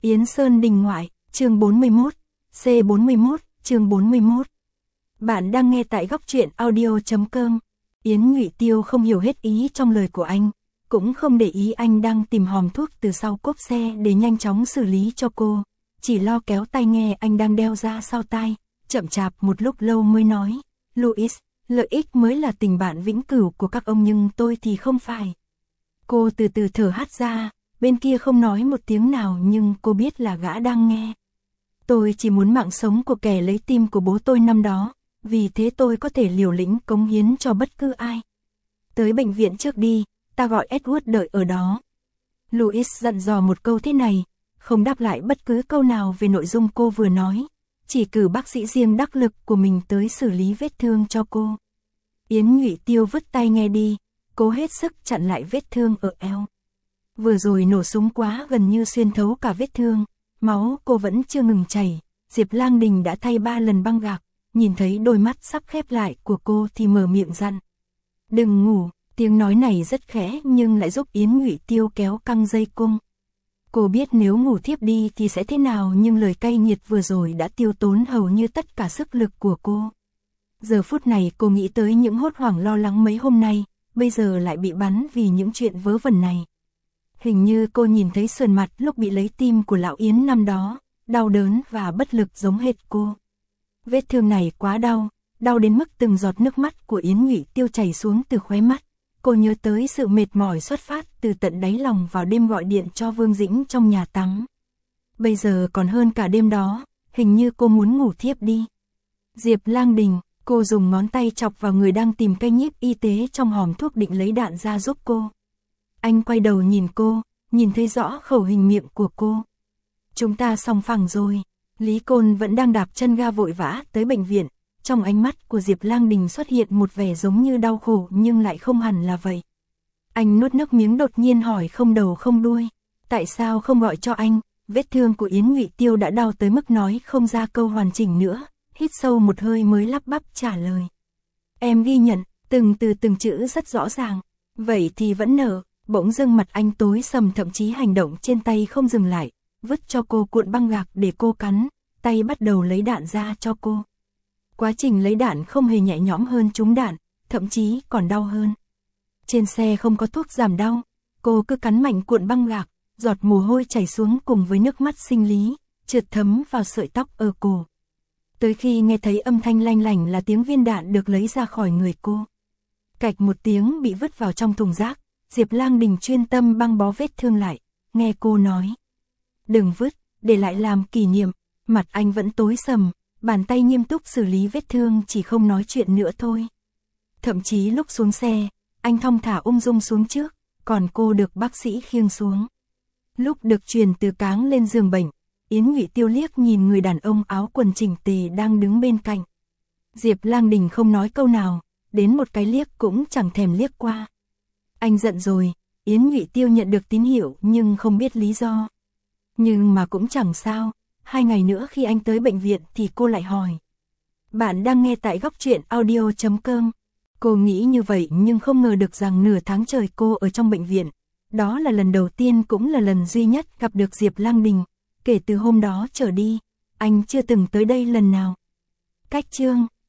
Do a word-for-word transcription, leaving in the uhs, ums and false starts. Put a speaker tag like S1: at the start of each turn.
S1: Yến Sơn Đình Ngoại, chương bốn mươi mốt, C bốn mươi mốt, chương bốn mươi mốt. Bạn đang nghe tại góc truyện audio chấm com. Yến Ngụy Tiêu không hiểu hết ý trong lời của anh, cũng không để ý anh đang tìm hòm thuốc từ sau cốp xe để nhanh chóng xử lý cho cô, chỉ lo kéo tai nghe anh đang đeo ra sau tai, chậm chạp một lúc lâu mới nói, Louis, lợi ích mới là tình bạn vĩnh cửu của các ông nhưng tôi thì không phải. Cô từ từ thở hắt ra, bên kia không nói một tiếng nào nhưng cô biết là gã đang nghe. Tôi chỉ muốn mạng sống của kẻ lấy tim của bố tôi năm đó, vì thế tôi có thể liều lĩnh cống hiến cho bất cứ ai. Tới bệnh viện trước đi, ta gọi Edward đợi ở đó. Louis dặn dò một câu thế này, không đáp lại bất cứ câu nào về nội dung cô vừa nói, chỉ cử bác sĩ riêng đắc lực của mình tới xử lý vết thương cho cô. Yến Ngụy Tiêu vứt tay nghe đi, cố hết sức chặn lại vết thương ở eo. Vừa rồi nổ súng quá gần như xuyên thấu cả vết thương, máu cô vẫn chưa ngừng chảy. Diệp Lang Đình đã thay ba lần băng gạc, nhìn thấy đôi mắt sắp khép lại của cô thì mở miệng dặn. Đừng ngủ, tiếng nói này rất khẽ nhưng lại giúp Yến Ngụy Tiêu kéo căng dây cung. Cô biết nếu ngủ thiếp đi thì sẽ thế nào nhưng lời cay nghiệt vừa rồi đã tiêu tốn hầu như tất cả sức lực của cô. Giờ phút này cô nghĩ tới những hốt hoảng lo lắng mấy hôm nay, bây giờ lại bị bắn vì những chuyện vớ vẩn này. Hình như cô nhìn thấy sườn mặt lúc bị lấy tim của lão Yến năm đó, đau đớn và bất lực giống hệt cô. Vết thương này quá đau, đau đến mức từng giọt nước mắt của Yến Ngụy Tiêu chảy xuống từ khóe mắt. Cô nhớ tới sự mệt mỏi xuất phát từ tận đáy lòng vào đêm gọi điện cho Vương Dĩnh trong nhà tắm. Bây giờ còn hơn cả đêm đó, hình như cô muốn ngủ thiếp đi. Diệp Lang Đình, cô dùng ngón tay chọc vào người đang tìm cây nhíp y tế trong hòm thuốc định lấy đạn ra giúp cô. Anh quay đầu nhìn cô, nhìn thấy rõ khẩu hình miệng của cô. Chúng ta xong phẳng rồi. Lý Côn vẫn đang đạp chân ga vội vã tới bệnh viện. Trong ánh mắt của Diệp Lang Đình xuất hiện một vẻ giống như đau khổ nhưng lại không hẳn là vậy. Anh nuốt nước miếng đột nhiên hỏi không đầu không đuôi. Tại sao không gọi cho anh? Vết thương của Yến Ngụy Tiêu đã đau tới mức nói không ra câu hoàn chỉnh nữa. Hít sâu một hơi mới lắp bắp trả lời. Em ghi nhận, từng từ từng chữ rất rõ ràng. Vậy thì vẫn nở. Bỗng dưng mặt anh tối sầm, thậm chí hành động trên tay không dừng lại, vứt cho cô cuộn băng gạc để cô cắn, tay bắt đầu lấy đạn ra cho cô. Quá trình lấy đạn không hề nhẹ nhõm hơn trúng đạn, thậm chí còn đau hơn. Trên xe không có thuốc giảm đau, cô cứ cắn mạnh cuộn băng gạc, giọt mồ hôi chảy xuống cùng với nước mắt sinh lý, trượt thấm vào sợi tóc ở cổ. Tới khi nghe thấy âm thanh lanh lảnh là tiếng viên đạn được lấy ra khỏi người cô. Cạch một tiếng bị vứt vào trong thùng rác. Diệp Lang Đình chuyên tâm băng bó vết thương lại, nghe cô nói. Đừng vứt, để lại làm kỷ niệm. Mặt anh vẫn tối sầm, bàn tay nghiêm túc xử lý vết thương, chỉ không nói chuyện nữa thôi. Thậm chí lúc xuống xe, anh thong thả ung dung xuống trước, còn cô được bác sĩ khiêng xuống. Lúc được truyền từ cáng lên giường bệnh, Yến Ngụy Tiêu liếc nhìn người đàn ông áo quần chỉnh tề đang đứng bên cạnh. Diệp Lang Đình không nói câu nào, đến một cái liếc cũng chẳng thèm liếc qua. Anh giận rồi, Yến Ngụy Tiêu nhận được tín hiệu nhưng không biết lý do. Nhưng mà cũng chẳng sao, hai ngày nữa khi anh tới bệnh viện thì cô lại hỏi. Bạn đang nghe tại góc truyện audio chấm com. Cô nghĩ như vậy nhưng không ngờ được rằng nửa tháng trời cô ở trong bệnh viện. Đó là lần đầu tiên cũng là lần duy nhất gặp được Diệp Lang Đình. Kể từ hôm đó trở đi, anh chưa từng tới đây lần nào. Cách chương